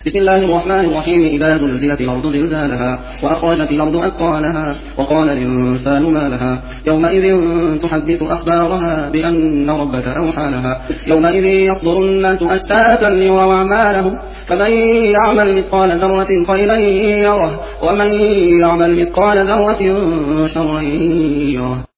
بسم الله الرحمن الرحيم. إذا زلزلت الأرض زلزالها وأخرجت الأرض أثقالها وقال الإنسان ما لها يومئذ تحدث أخبارها بأن ربك أوحى لها يومئذ يصدر الناس أشتاتا ليروا أعمالهم فمن يعمل مثقال ذرة خيرا يره ومن يعمل مثقال ذرة شرا يره.